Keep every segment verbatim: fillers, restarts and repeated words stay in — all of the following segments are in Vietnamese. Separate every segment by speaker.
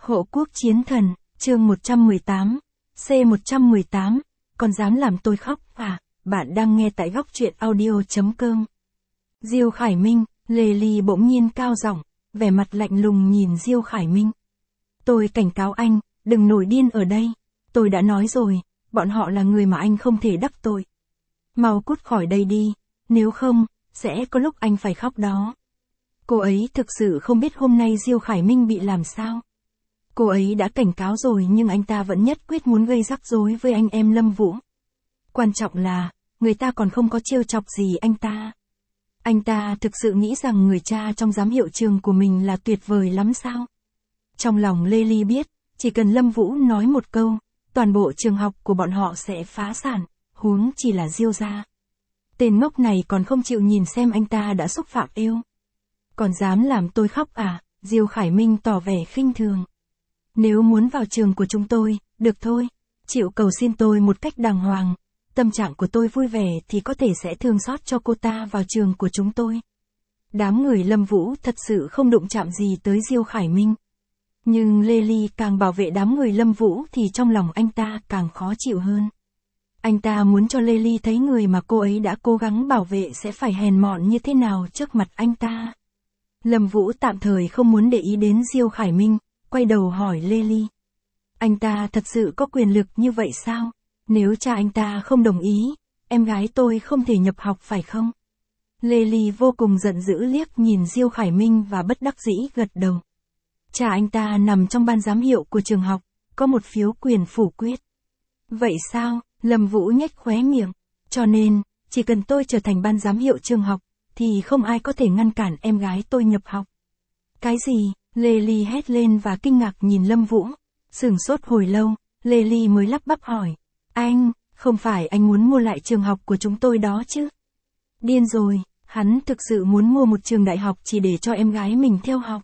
Speaker 1: Hộ quốc chiến thần, chương một trăm mười tám, C một trăm mười tám, còn dám làm tôi khóc à? Bạn đang nghe tại góc truyện audio chấm com. Diêu Khải Minh, Lê Ly bỗng nhiên cao giọng, vẻ mặt lạnh lùng nhìn Diêu Khải Minh. Tôi cảnh cáo anh, đừng nổi điên ở đây. Tôi đã nói rồi, bọn họ là người mà anh không thể đắc tội. Mau cút khỏi đây đi, nếu không, sẽ có lúc anh phải khóc đó. Cô ấy thực sự không biết hôm nay Diêu Khải Minh bị làm sao. Cô ấy đã cảnh cáo rồi nhưng anh ta vẫn nhất quyết muốn gây rắc rối với anh em Lâm Vũ. Quan trọng là, người ta còn không có trêu chọc gì anh ta. Anh ta thực sự nghĩ rằng người cha trong giám hiệu trường của mình là tuyệt vời lắm sao? Trong lòng Lê Ly biết, chỉ cần Lâm Vũ nói một câu, toàn bộ trường học của bọn họ sẽ phá sản, huống chỉ là Diêu gia. Tên ngốc này còn không chịu nhìn xem anh ta đã xúc phạm yêu. Còn dám làm tôi khóc à? Diêu Khải Minh tỏ vẻ khinh thường. Nếu muốn vào trường của chúng tôi, được thôi, chịu cầu xin tôi một cách đàng hoàng. Tâm trạng của tôi vui vẻ thì có thể sẽ thương xót cho cô ta vào trường của chúng tôi. Đám người Lâm Vũ thật sự không đụng chạm gì tới Diêu Khải Minh. Nhưng Lê Ly càng bảo vệ đám người Lâm Vũ thì trong lòng anh ta càng khó chịu hơn. Anh ta muốn cho Lê Ly thấy người mà cô ấy đã cố gắng bảo vệ sẽ phải hèn mọn như thế nào trước mặt anh ta. Lâm Vũ tạm thời không muốn để ý đến Diêu Khải Minh, quay đầu hỏi Lê Ly. Anh ta thật sự có quyền lực như vậy sao? Nếu cha anh ta không đồng ý, em gái tôi không thể nhập học phải không? Lê Ly vô cùng giận dữ liếc nhìn Diêu Khải Minh và bất đắc dĩ gật đầu. Cha anh ta nằm trong ban giám hiệu của trường học, có một phiếu quyền phủ quyết. Vậy sao? Lâm Vũ nhếch khóe miệng. Cho nên, chỉ cần tôi trở thành ban giám hiệu trường học, thì không ai có thể ngăn cản em gái tôi nhập học. Cái gì? Lê Ly hét lên và kinh ngạc nhìn Lâm Vũ. Sửng sốt hồi lâu, Lê Ly mới lắp bắp hỏi. Anh, không phải anh muốn mua lại trường học của chúng tôi đó chứ? Điên rồi, hắn thực sự muốn mua một trường đại học chỉ để cho em gái mình theo học.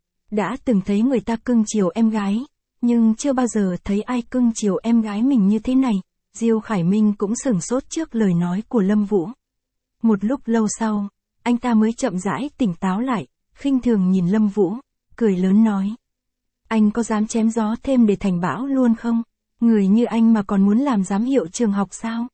Speaker 1: Đã từng thấy người ta cưng chiều em gái, nhưng chưa bao giờ thấy ai cưng chiều em gái mình như thế này. Diêu Khải Minh cũng sửng sốt trước lời nói của Lâm Vũ. Một lúc lâu sau, anh ta mới chậm rãi tỉnh táo lại, khinh thường nhìn Lâm Vũ, cười lớn nói. Anh có dám chém gió thêm để thành bão luôn không? Người như anh mà còn muốn làm giám hiệu trường học sao?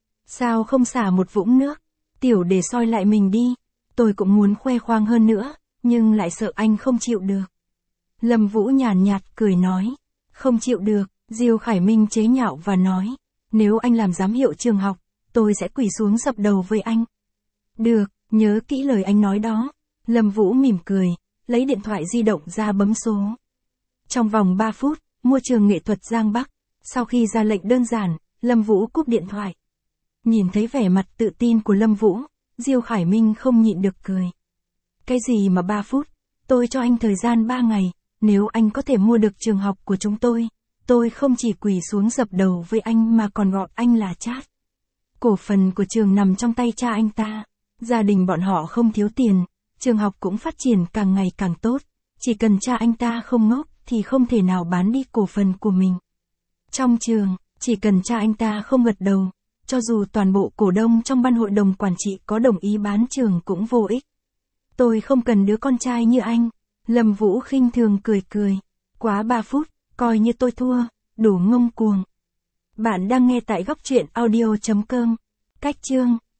Speaker 1: Sao không xả một vũng nước, tiểu để soi lại mình đi? Tôi cũng muốn khoe khoang hơn nữa, nhưng lại sợ anh không chịu được. Lâm Vũ nhàn nhạt cười nói. Không chịu được, Diêu Khải Minh chế nhạo và nói. Nếu anh làm giám hiệu trường học, tôi sẽ quỳ xuống dập đầu với anh. Được, nhớ kỹ lời anh nói đó. Lâm Vũ mỉm cười, lấy điện thoại di động ra bấm số. Trong vòng ba phút, mua trường nghệ thuật Giang Bắc. Sau khi ra lệnh đơn giản, Lâm Vũ cúp điện thoại. Nhìn thấy vẻ mặt tự tin của Lâm Vũ, Diêu Khải Minh không nhịn được cười. Cái gì mà ba phút, tôi cho anh thời gian ba ngày, nếu anh có thể mua được trường học của chúng tôi, tôi không chỉ quỳ xuống dập đầu với anh mà còn gọi anh là Chát. Cổ phần của trường nằm trong tay cha anh ta, gia đình bọn họ không thiếu tiền, trường học cũng phát triển càng ngày càng tốt, chỉ cần cha anh ta không ngốc thì không thể nào bán đi cổ phần của mình. Trong trường, chỉ cần cha anh ta không gật đầu, cho dù toàn bộ cổ đông trong ban hội đồng quản trị có đồng ý bán trường cũng vô ích. Tôi không cần đứa con trai như anh. Lâm Vũ khinh thường cười cười. Quá ba phút, coi như tôi thua, đủ ngông cuồng. Bạn đang nghe tại góc truyện audio chấm com. Cách chương